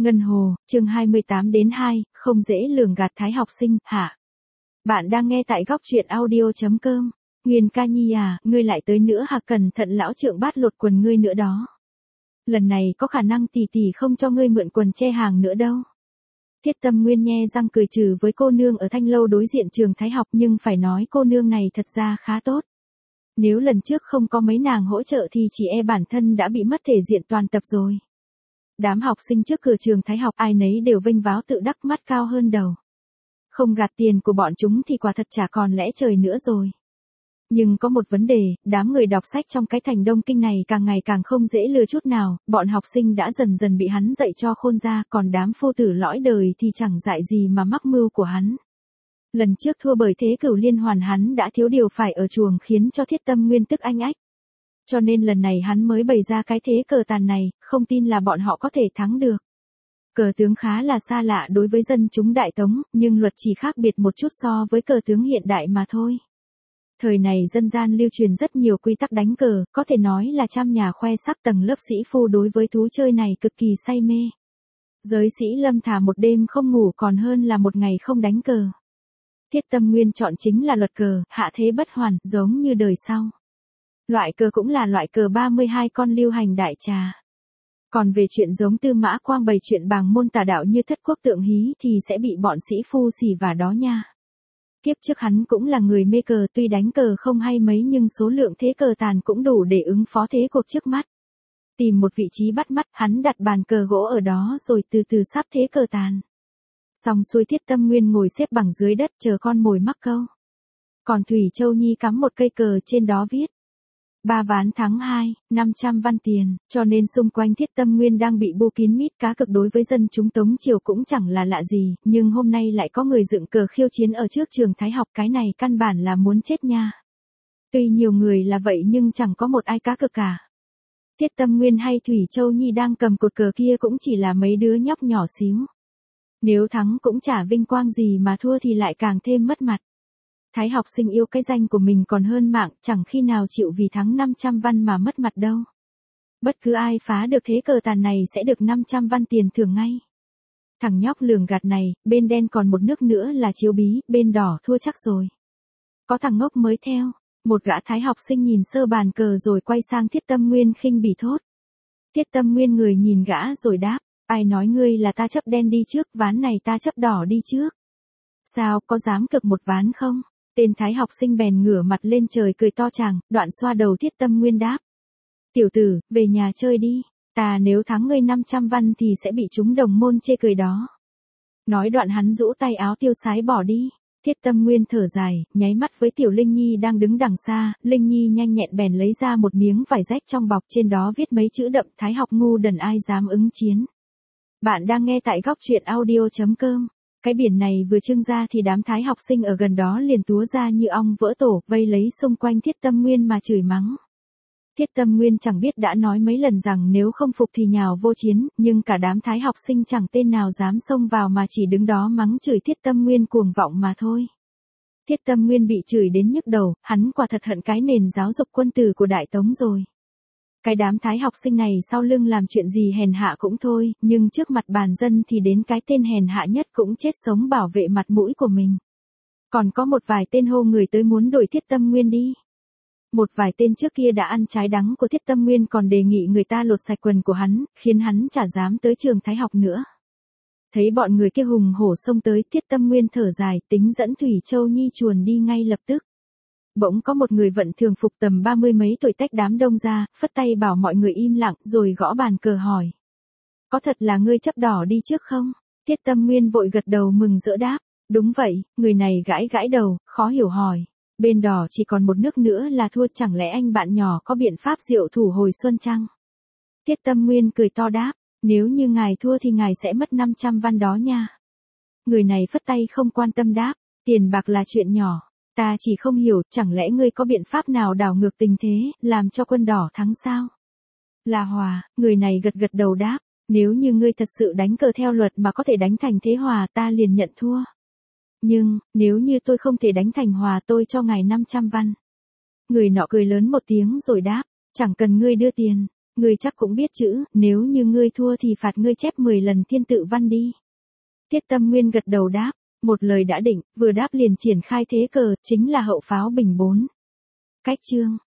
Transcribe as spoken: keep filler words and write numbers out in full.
Ngân Hồ, chương hai mươi tám đến hai, không dễ lường gạt Thái học sinh, hả? Bạn đang nghe tại góc truyện audio chấm com. Nguyên ca nhi à, ngươi lại tới nữa hả? Cẩn thận lão trượng bát lột quần ngươi nữa đó. Lần này có khả năng tỷ tỷ không cho ngươi mượn quần che hàng nữa đâu. Thiết Tâm Nguyên nhe răng cười trừ với cô nương ở Thanh Lâu đối diện trường Thái học, nhưng phải nói cô nương này thật ra khá tốt. Nếu lần trước không có mấy nàng hỗ trợ thì chỉ e bản thân đã bị mất thể diện toàn tập rồi. Đám học sinh trước cửa trường Thái học ai nấy đều vênh váo tự đắc, mắt cao hơn đầu. Không gạt tiền của bọn chúng thì quả thật chả còn lẽ trời nữa rồi. Nhưng có một vấn đề, đám người đọc sách trong cái thành Đông Kinh này càng ngày càng không dễ lừa chút nào, bọn học sinh đã dần dần bị hắn dạy cho khôn ra, còn đám phu tử lõi đời thì chẳng dại gì mà mắc mưu của hắn. Lần trước thua bởi thế cửu liên hoàn hắn đã thiếu điều phải ở chuồng khiến cho Thiết Tâm Nguyên tức anh ách. Cho nên lần này hắn mới bày ra cái thế cờ tàn này, không tin là bọn họ có thể thắng được. Cờ tướng khá là xa lạ đối với dân chúng Đại Tống, nhưng luật chỉ khác biệt một chút so với cờ tướng hiện đại mà thôi. Thời này dân gian lưu truyền rất nhiều quy tắc đánh cờ, có thể nói là trăm nhà khoe sắc, tầng lớp sĩ phu đối với thú chơi này cực kỳ say mê. Giới sĩ lâm thà một đêm không ngủ còn hơn là một ngày không đánh cờ. Thiết Tâm Nguyên chọn chính là luật cờ, hạ thế bất hoàn, giống như đời sau. Loại cờ cũng là loại cờ ba mươi hai con lưu hành đại trà. Còn về chuyện giống Tư Mã Quang bày chuyện bàng môn tà đạo như Thất Quốc Tượng Hí thì sẽ bị bọn sĩ phu xỉ vả đó nha. Kiếp trước hắn cũng là người mê cờ, tuy đánh cờ không hay mấy nhưng số lượng thế cờ tàn cũng đủ để ứng phó thế cuộc trước mắt. Tìm một vị trí bắt mắt, hắn đặt bàn cờ gỗ ở đó rồi từ từ sắp thế cờ tàn. Xong xuôi Thiết Tâm Nguyên ngồi xếp bằng dưới đất chờ con mồi mắc câu. Còn Thủy Châu Nhi cắm một cây cờ trên đó viết ba ván thắng hai, năm trăm văn tiền, cho nên xung quanh Thiết Tâm Nguyên đang bị bu kín mít cá cực đối với dân chúng Tống Triều cũng chẳng là lạ gì, nhưng hôm nay lại có người dựng cờ khiêu chiến ở trước trường Thái học, cái này căn bản là muốn chết nha. Tuy nhiều người là vậy nhưng chẳng có một ai cá cực cả. Thiết Tâm Nguyên hay Thủy Châu Nhi đang cầm cột cờ kia cũng chỉ là mấy đứa nhóc nhỏ xíu. Nếu thắng cũng chả vinh quang gì mà thua thì lại càng thêm mất mặt. Thái học sinh yêu cái danh của mình còn hơn mạng, chẳng khi nào chịu vì thắng năm trăm văn mà mất mặt đâu. Bất cứ ai phá được thế cờ tàn này sẽ được năm trăm văn tiền thưởng ngay. Thằng nhóc lường gạt này, bên đen còn một nước nữa là chiếu bí, bên đỏ thua chắc rồi. Có thằng ngốc mới theo, một gã thái học sinh nhìn sơ bàn cờ rồi quay sang Thiết Tâm Nguyên khinh bỉ thốt. Thiết Tâm Nguyên người nhìn gã rồi đáp, ai nói ngươi là ta chấp đen đi trước, ván này ta chấp đỏ đi trước. Sao, có dám cực một ván không? Tên thái học sinh bèn ngửa mặt lên trời cười to chàng, đoạn xoa đầu Thiết Tâm Nguyên đáp. Tiểu tử, về nhà chơi đi, ta nếu thắng ngươi năm trăm văn thì sẽ bị chúng đồng môn chê cười đó. Nói đoạn hắn rũ tay áo tiêu sái bỏ đi. Thiết Tâm Nguyên thở dài, nháy mắt với Tiểu Linh Nhi đang đứng đằng xa, Linh Nhi nhanh nhẹn bèn lấy ra một miếng vải rách trong bọc, trên đó viết mấy chữ đậm, Thái học ngu đần ai dám ứng chiến. Bạn đang nghe tại góc truyện audio chấm com. Cái biển này vừa trưng ra thì đám thái học sinh ở gần đó liền túa ra như ong vỡ tổ, vây lấy xung quanh Thiết Tâm Nguyên mà chửi mắng. Thiết Tâm Nguyên chẳng biết đã nói mấy lần rằng nếu không phục thì nhào vô chiến, nhưng cả đám thái học sinh chẳng tên nào dám xông vào mà chỉ đứng đó mắng chửi Thiết Tâm Nguyên cuồng vọng mà thôi. Thiết Tâm Nguyên bị chửi đến nhức đầu, hắn quả thật hận cái nền giáo dục quân tử của Đại Tống rồi. Cái đám thái học sinh này sau lưng làm chuyện gì hèn hạ cũng thôi, nhưng trước mặt bàn dân thì đến cái tên hèn hạ nhất cũng chết sống bảo vệ mặt mũi của mình. Còn có một vài tên hô người tới muốn đuổi Thiết Tâm Nguyên đi. Một vài tên trước kia đã ăn trái đắng của Thiết Tâm Nguyên còn đề nghị người ta lột sạch quần của hắn, khiến hắn chả dám tới trường Thái học nữa. Thấy bọn người kia hùng hổ xông tới, Thiết Tâm Nguyên thở dài, tính dẫn Thủy Châu Nhi chuồn đi ngay lập tức. Bỗng có một người vận thường phục tầm ba mươi mấy tuổi tách đám đông ra, phất tay bảo mọi người im lặng rồi gõ bàn cờ hỏi. Có thật là ngươi chấp đỏ đi trước không? Thiết Tâm Nguyên vội gật đầu mừng rỡ đáp. Đúng vậy, người này gãi gãi đầu, khó hiểu hỏi. Bên đỏ chỉ còn một nước nữa là thua, chẳng lẽ anh bạn nhỏ có biện pháp diệu thủ hồi xuân chăng? Thiết Tâm Nguyên cười to đáp. Nếu như ngài thua thì ngài sẽ mất năm trăm văn đó nha. Người này phất tay không quan tâm đáp. Tiền bạc là chuyện nhỏ. Ta chỉ không hiểu, chẳng lẽ ngươi có biện pháp nào đảo ngược tình thế, làm cho quân đỏ thắng sao? Là hòa, người này gật gật đầu đáp, nếu như ngươi thật sự đánh cờ theo luật mà có thể đánh thành thế hòa ta liền nhận thua. Nhưng, nếu như tôi không thể đánh thành hòa tôi cho ngài năm trăm văn. Người nọ cười lớn một tiếng rồi đáp, chẳng cần ngươi đưa tiền, Ngươi chắc cũng biết chữ, nếu như ngươi thua thì phạt ngươi chép mười lần thiên tự văn đi. Tiết Tâm Nguyên gật đầu đáp, một lời đã định, vừa đáp liền triển khai thế cờ, chính là hậu pháo bình bốn. Cách chương.